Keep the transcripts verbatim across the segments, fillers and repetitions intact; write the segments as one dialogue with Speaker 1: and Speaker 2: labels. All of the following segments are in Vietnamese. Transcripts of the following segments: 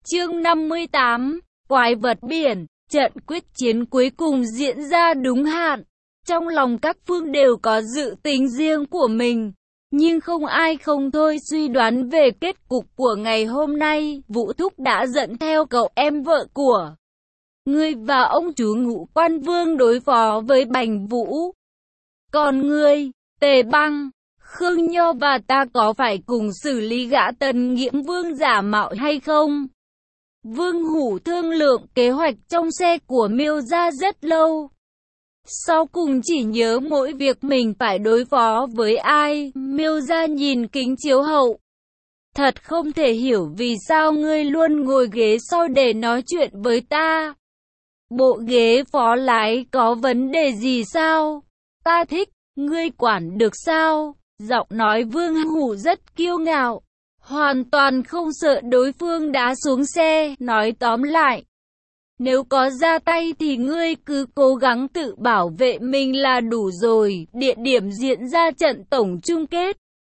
Speaker 1: Chương năm mươi tám, Quái vật biển. Trận quyết chiến cuối cùng diễn ra đúng hạn. Trong lòng các phương đều có dự tính riêng của mình, nhưng không ai không thôi suy đoán về kết cục của ngày hôm nay. Vũ Thúc đã dẫn theo cậu em vợ của ngươi và ông chú Ngũ Quan Vương đối phó với Bành Vũ. Còn ngươi, Tề Băng, Khương Nho và ta có phải cùng xử lý gã Tần Nghiễm Vương giả mạo hay không? Vương Hủ thương lượng kế hoạch trong xe của Miêu gia rất lâu. Sau cùng chỉ nhớ mỗi việc mình phải đối phó với ai. Miêu gia nhìn kính chiếu hậu. Thật không thể hiểu vì sao ngươi luôn ngồi ghế sau để nói chuyện với ta. Bộ ghế phó lái có vấn đề gì sao? Ta thích, ngươi quản được sao? Giọng nói Vương Hủ rất kiêu ngạo, hoàn toàn không sợ đối phương đá xuống xe. Nói tóm lại, nếu có ra tay thì ngươi cứ cố gắng tự bảo vệ mình là đủ rồi. Địa điểm diễn ra trận tổng chung kết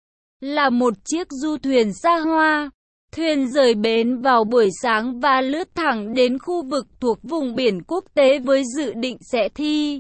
Speaker 1: là một chiếc du thuyền xa hoa. Thuyền rời bến vào buổi sáng và lướt thẳng đến khu vực thuộc vùng biển quốc tế với dự định sẽ thi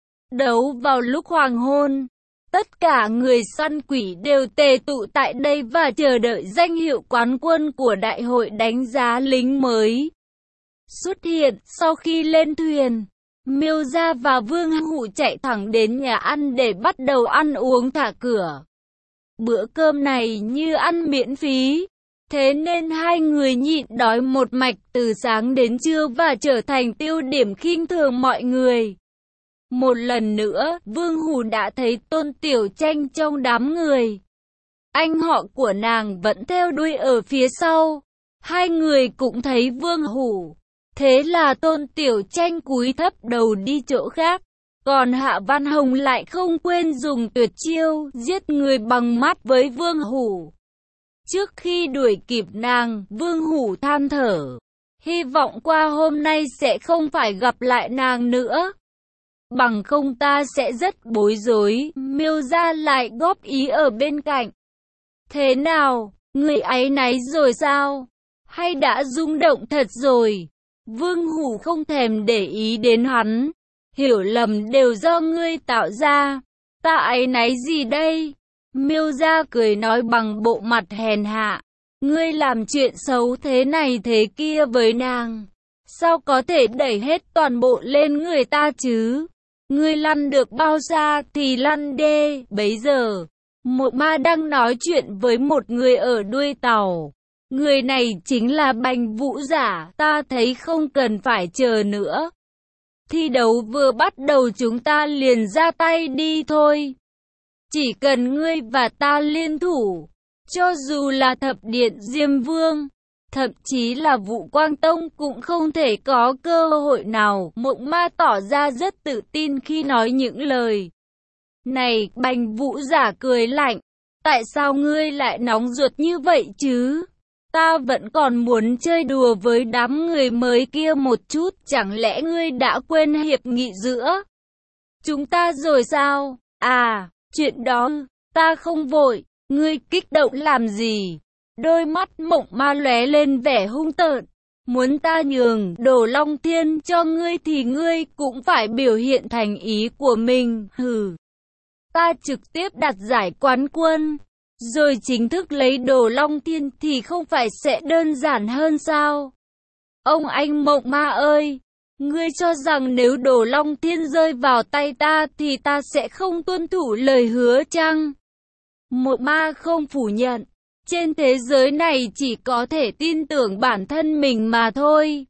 Speaker 1: đấu vào lúc hoàng hôn. Tất cả người săn quỷ đều tề tụ tại đây và chờ đợi danh hiệu quán quân của đại hội đánh giá lính mới xuất hiện. Sau khi lên thuyền, Miêu gia và Vương Hủ chạy thẳng đến nhà ăn để bắt đầu ăn uống thả cửa. Bữa cơm này như ăn miễn phí, thế nên hai người nhịn đói một mạch từ sáng đến trưa và trở thành tiêu điểm khinh thường mọi người. Một lần nữa, Vương Hủ đã thấy Tôn Tiểu Tranh trong đám người. Anh họ của nàng vẫn theo đuôi ở phía sau. Hai người cũng thấy Vương Hủ. Thế là Tôn Tiểu Tranh cúi thấp đầu đi chỗ khác. Còn Hạ Văn Hồng lại không quên dùng tuyệt chiêu giết người bằng mắt với Vương Hủ. Trước khi đuổi kịp nàng, Vương Hủ than thở, hy vọng qua hôm nay sẽ không phải gặp lại nàng nữa. Bằng không ta sẽ rất bối rối. Miêu gia lại góp ý ở bên cạnh. Thế nào, người áy náy rồi sao? Hay đã rung động thật rồi? Vương Hủ không thèm để ý đến hắn. Hiểu lầm đều do ngươi tạo ra. Ta áy náy gì đây? Miêu gia cười nói bằng bộ mặt hèn hạ. Ngươi làm chuyện xấu thế này thế kia với nàng, sao có thể đẩy hết toàn bộ lên người ta chứ? Ngươi lăn được bao xa thì lăn đê. Bấy giờ, Mộ Ma đang nói chuyện với một người ở đuôi tàu. Người này chính là Bành Vũ giả. Ta thấy không cần phải chờ nữa. Thi đấu vừa bắt đầu chúng ta liền ra tay đi thôi. Chỉ cần ngươi và ta liên thủ, cho dù là Thập Điện Diêm Vương, thậm chí là Vũ Quang Tông cũng không thể có cơ hội nào. Mộng Ma tỏ ra rất tự tin khi nói những lời này. Bành Vũ giả cười lạnh. Tại sao ngươi lại nóng ruột như vậy chứ? Ta vẫn còn muốn chơi đùa với đám người mới kia một chút. Chẳng lẽ ngươi đã quên hiệp nghị giữa chúng ta rồi sao? À, chuyện đó, ta không vội. Ngươi kích động làm gì? Đôi mắt Mộng Ma lóe lên vẻ hung tợn. Muốn ta nhường Đồ Long Thiên cho ngươi thì ngươi cũng phải biểu hiện thành ý của mình. Hừ. Ta trực tiếp đặt giải quán quân, rồi chính thức lấy Đồ Long Thiên thì không phải sẽ đơn giản hơn sao? Ông anh Mộng Ma ơi! Ngươi cho rằng nếu Đồ Long Thiên rơi vào tay ta thì ta sẽ không tuân thủ lời hứa chăng? Mộng Ma không phủ nhận. Trên thế giới này chỉ có thể tin tưởng bản thân mình mà thôi.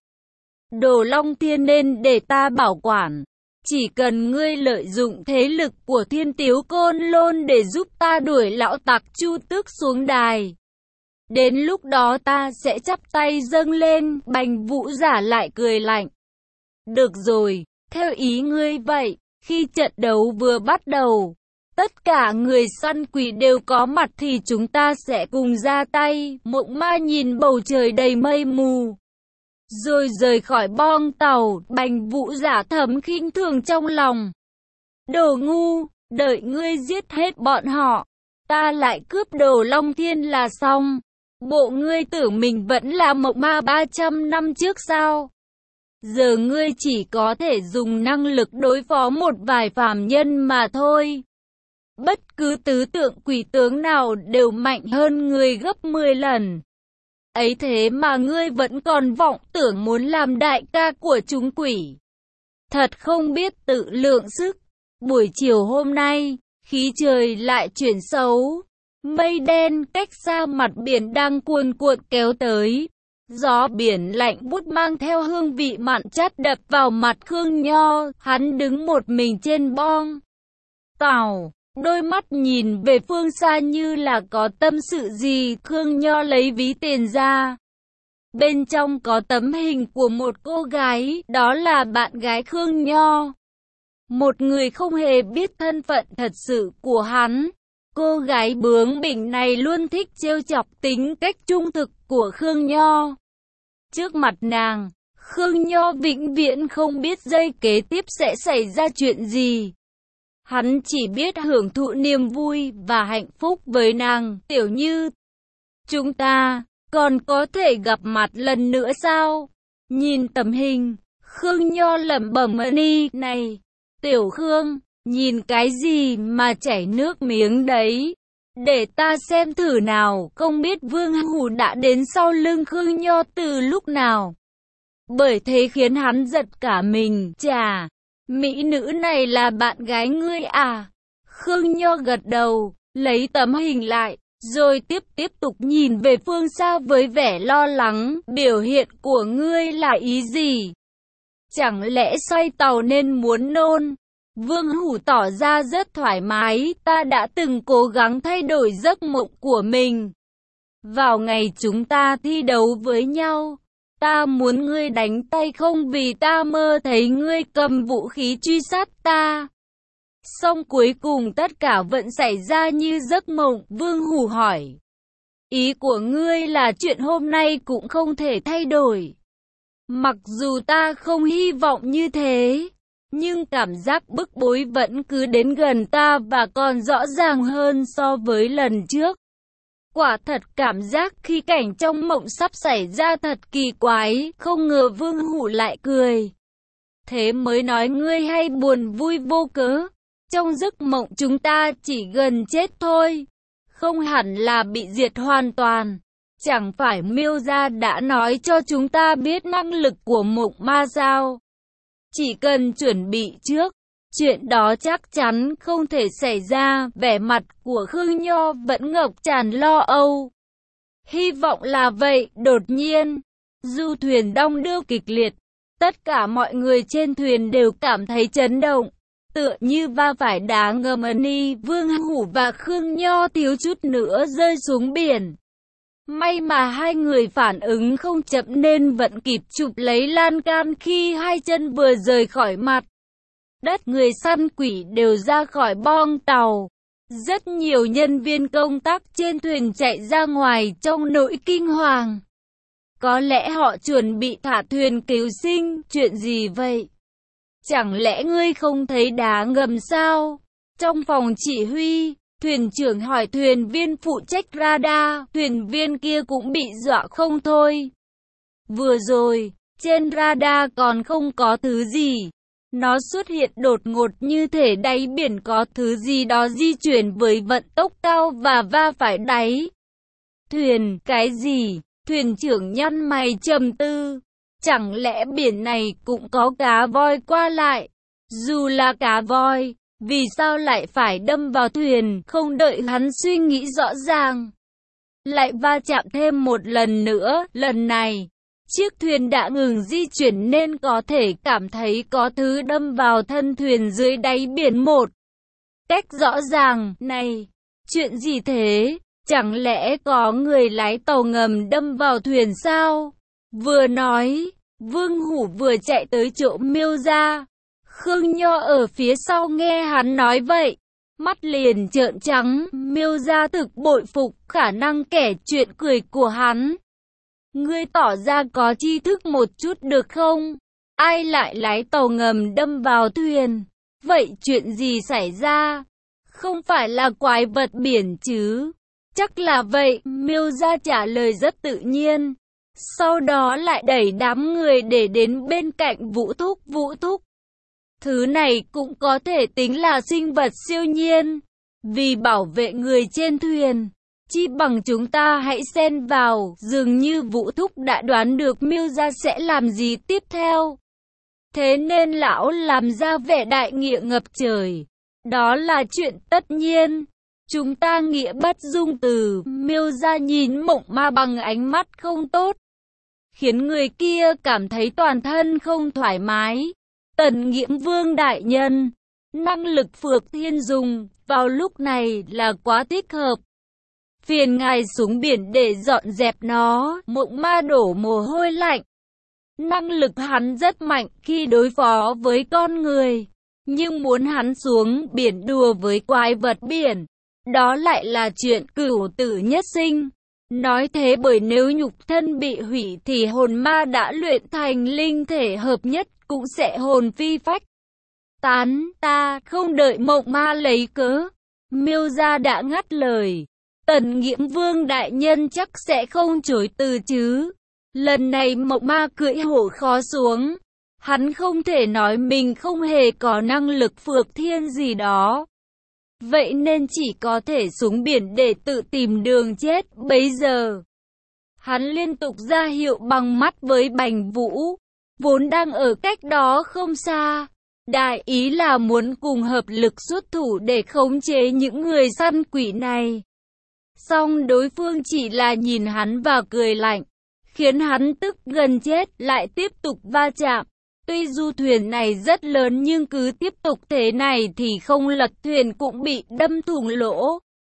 Speaker 1: Đồ Long Thiên nên để ta bảo quản. Chỉ cần ngươi lợi dụng thế lực của Thiên Tiếu Côn Lôn để giúp ta đuổi lão tặc Chu Tước xuống đài, đến lúc đó ta sẽ chắp tay dâng lên. Bành Vũ giả lại cười lạnh. Được rồi, theo ý ngươi vậy. Khi trận đấu vừa bắt đầu, tất cả người săn quỷ đều có mặt thì chúng ta sẽ cùng ra tay. Mộng Ma nhìn bầu trời đầy mây mù, rồi rời khỏi bong tàu. Bành Vũ giả thầm khinh thường trong lòng. Đồ ngu, đợi ngươi giết hết bọn họ, ta lại cướp Đồ Long Thiên là xong. Bộ ngươi tưởng mình vẫn là mộng ma ba trăm năm trước sao? Giờ ngươi chỉ có thể dùng năng lực đối phó một vài phàm nhân mà thôi. Bất cứ tứ tượng quỷ tướng nào đều mạnh hơn ngươi gấp mười lần. Ấy thế mà ngươi vẫn còn vọng tưởng muốn làm đại ca của chúng quỷ. Thật không biết tự lượng sức. Buổi chiều hôm nay, khí trời lại chuyển xấu. Mây đen cách xa mặt biển đang cuồn cuộn kéo tới. Gió biển lạnh buốt mang theo hương vị mặn chát đập vào mặt Khương Nho. Hắn đứng một mình trên bong tàu, đôi mắt nhìn về phương xa như là có tâm sự gì. Khương Nho lấy ví tiền ra. Bên trong có tấm hình của một cô gái, đó là bạn gái Khương Nho. Một người không hề biết thân phận thật sự của hắn. Cô gái bướng bỉnh này luôn thích trêu chọc tính cách trung thực của Khương Nho. Trước mặt nàng, Khương Nho vĩnh viễn không biết giây kế tiếp sẽ xảy ra chuyện gì. Hắn chỉ biết hưởng thụ niềm vui và hạnh phúc với nàng. Tiểu Như, chúng ta còn có thể gặp mặt lần nữa sao? Nhìn tấm hình, Khương Nho lẩm bẩm đi này. Tiểu Khương, nhìn cái gì mà chảy nước miếng đấy? Để ta xem thử nào. Không biết Vương Hủ đã đến sau lưng Khương Nho từ lúc nào. Bởi thế khiến hắn giật cả mình. Chà, mỹ nữ này là bạn gái ngươi à? Khương Nho gật đầu, lấy tấm hình lại, rồi tiếp tiếp tục nhìn về phương xa với vẻ lo lắng. Biểu hiện của ngươi là ý gì? Chẳng lẽ xoay tàu nên muốn nôn? Vương Hủ tỏ ra rất thoải mái. Ta đã từng cố gắng thay đổi giấc mộng của mình. Vào ngày chúng ta thi đấu với nhau, ta muốn ngươi đánh tay không vì ta mơ thấy ngươi cầm vũ khí truy sát ta. Xong cuối cùng tất cả vẫn xảy ra như giấc mộng. Vương Hủ hỏi, ý của ngươi là chuyện hôm nay cũng không thể thay đổi? Mặc dù ta không hy vọng như thế, nhưng cảm giác bức bối vẫn cứ đến gần ta và còn rõ ràng hơn so với lần trước. Quả thật cảm giác khi cảnh trong mộng sắp xảy ra thật kỳ quái. Không ngờ Vương Hủ lại cười. Thế mới nói ngươi hay buồn vui vô cớ. Trong giấc mộng chúng ta chỉ gần chết thôi, không hẳn là bị diệt hoàn toàn. Chẳng phải Miêu Gia đã nói cho chúng ta biết năng lực của mộng ma sao? Chỉ cần chuẩn bị trước, chuyện đó chắc chắn không thể xảy ra. Vẻ mặt của Khương Nho vẫn ngập tràn lo âu. Hy vọng là vậy. Đột nhiên, du thuyền đong đưa kịch liệt. Tất cả mọi người trên thuyền đều cảm thấy chấn động, tựa như va phải đá ngầm. Ni Vương Hủ và Khương Nho thiếu chút nữa rơi xuống biển. May mà hai người phản ứng không chậm nên vẫn kịp chụp lấy lan can khi hai chân vừa rời khỏi mặt đất. Người săn quỷ đều ra khỏi bong tàu. Rất nhiều nhân viên công tác trên thuyền chạy ra ngoài trong nỗi kinh hoàng. Có lẽ họ chuẩn bị thả thuyền cứu sinh. Chuyện gì vậy? Chẳng lẽ ngươi không thấy đá ngầm sao? Trong phòng chỉ huy, thuyền trưởng hỏi thuyền viên phụ trách radar. Thuyền viên kia cũng bị dọa không thôi. Vừa rồi, trên radar còn không có thứ gì. Nó xuất hiện đột ngột như thể đáy biển có thứ gì đó di chuyển với vận tốc cao và va phải đáy thuyền. Cái gì? Thuyền trưởng nhăn mày trầm tư. Chẳng lẽ biển này cũng có cá voi qua lại? Dù là cá voi, vì sao lại phải đâm vào thuyền? Không đợi hắn suy nghĩ rõ ràng, lại va chạm thêm một lần nữa. Lần này, chiếc thuyền đã ngừng di chuyển nên có thể cảm thấy có thứ đâm vào thân thuyền dưới đáy biển một cách rõ ràng. Này, chuyện gì thế? Chẳng lẽ có người lái tàu ngầm đâm vào thuyền sao? Vừa nói, Vương Hủ vừa chạy tới chỗ Miêu Gia. Khương Nho ở phía sau nghe hắn nói vậy, mắt liền trợn trắng. Miêu Gia thực bội phục khả năng kể chuyện cười của hắn. Ngươi tỏ ra có tri thức một chút được không? Ai lại lái tàu ngầm đâm vào thuyền? Vậy chuyện gì xảy ra? Không phải là quái vật biển chứ? Chắc là vậy, Miêu Gia trả lời rất tự nhiên. Sau đó lại đẩy đám người để đến bên cạnh Vũ Thúc. Vũ Thúc, thứ này cũng có thể tính là sinh vật siêu nhiên. Vì bảo vệ người trên thuyền, chi bằng chúng ta hãy xen vào. Dường như Vũ Thúc đã đoán được Miêu Gia sẽ làm gì tiếp theo. Thế nên lão làm ra vẻ đại nghĩa ngập trời. Đó là chuyện tất nhiên. Chúng ta nghĩa bất dung từ. Miêu Gia nhìn Mộng Ma bằng ánh mắt không tốt, khiến người kia cảm thấy toàn thân không thoải mái. Tần Nghiễm Vương đại nhân, năng lực Phược Thiên dùng vào lúc này là quá thích hợp. Phiền ngài xuống biển để dọn dẹp nó. Mộng Ma đổ mồ hôi lạnh. Năng lực hắn rất mạnh khi đối phó với con người, nhưng muốn hắn xuống biển đùa với quái vật biển, đó lại là chuyện cửu tử nhất sinh. Nói thế bởi nếu nhục thân bị hủy thì hồn ma đã luyện thành linh thể hợp nhất cũng sẽ hồn phi phách tán. Ta không đợi Mộng Ma lấy cớ, Miêu Gia đã ngắt lời. Tần Nghiễm Vương đại nhân chắc sẽ không chối từ chứ. Lần này Mộng Ma cưỡi hổ khó xuống. Hắn không thể nói mình không hề có năng lực Phược Thiên gì đó. Vậy nên chỉ có thể xuống biển để tự tìm đường chết. Bấy giờ, hắn liên tục ra hiệu bằng mắt với Bành Vũ, vốn đang ở cách đó không xa. Đại ý là muốn cùng hợp lực xuất thủ để khống chế những người săn quỷ này. Song đối phương chỉ là nhìn hắn và cười lạnh, khiến hắn tức gần chết, lại tiếp tục va chạm. Tuy du thuyền này rất lớn nhưng cứ tiếp tục thế này thì không lật thuyền cũng bị đâm thủng lỗ.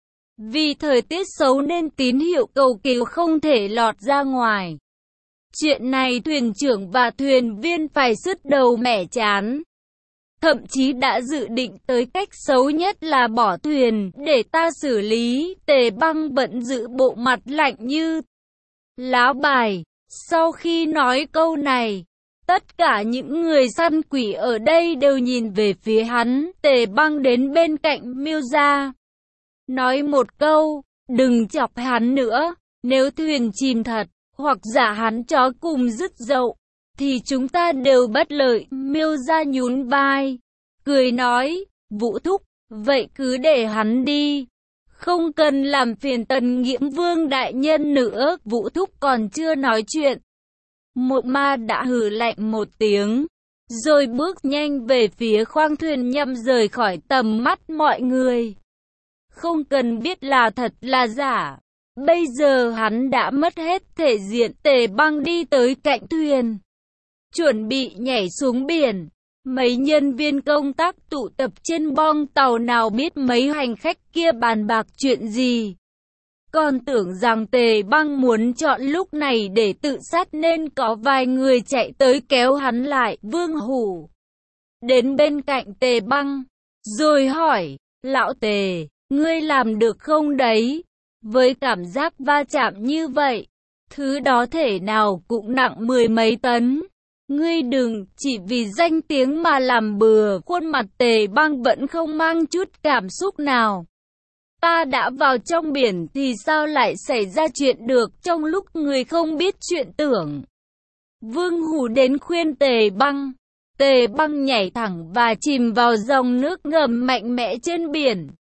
Speaker 1: Vì thời tiết xấu nên tín hiệu cầu cứu không thể lọt ra ngoài. Chuyện này thuyền trưởng và thuyền viên phải sứt đầu mẻ chán. Thậm chí đã dự định tới cách xấu nhất là bỏ thuyền để ta xử lý. Tề Băng vẫn giữ bộ mặt lạnh như lá bài. Sau khi nói câu này, tất cả những người săn quỷ ở đây đều nhìn về phía hắn. Tề Băng đến bên cạnh Miêu Gia, nói một câu, đừng chọc hắn nữa. Nếu thuyền chìm thật, hoặc giả hắn chó cùng dứt dậu, thì chúng ta đều bất lợi. Miêu Gia nhún vai, cười nói, Vũ Thúc, vậy cứ để hắn đi. Không cần làm phiền Tần Nghiễm Vương đại nhân nữa. Vũ Thúc còn chưa nói chuyện, Mộng Ma đã hừ lạnh một tiếng, rồi bước nhanh về phía khoang thuyền nhằm rời khỏi tầm mắt mọi người. Không cần biết là thật là giả, bây giờ hắn đã mất hết thể diện. Tề Băng đi tới cạnh thuyền, chuẩn bị nhảy xuống biển. Mấy nhân viên công tác tụ tập trên bong tàu, nào biết mấy hành khách kia bàn bạc chuyện gì. Còn tưởng rằng Tề Băng muốn chọn lúc này để tự sát nên có vài người chạy tới kéo hắn lại. Vương Hủ đến bên cạnh Tề Băng, rồi hỏi, lão Tề, ngươi làm được không đấy? Với cảm giác va chạm như vậy, thứ đó thể nào cũng nặng mười mấy tấn. Ngươi đừng chỉ vì danh tiếng mà làm bừa. Khuôn mặt Tề Băng vẫn không mang chút cảm xúc nào. Ta đã vào trong biển thì sao lại xảy ra chuyện được trong lúc người không biết chuyện tưởng. Vương Hủ đến khuyên Tề Băng. Tề Băng nhảy thẳng và chìm vào dòng nước ngầm mạnh mẽ trên biển.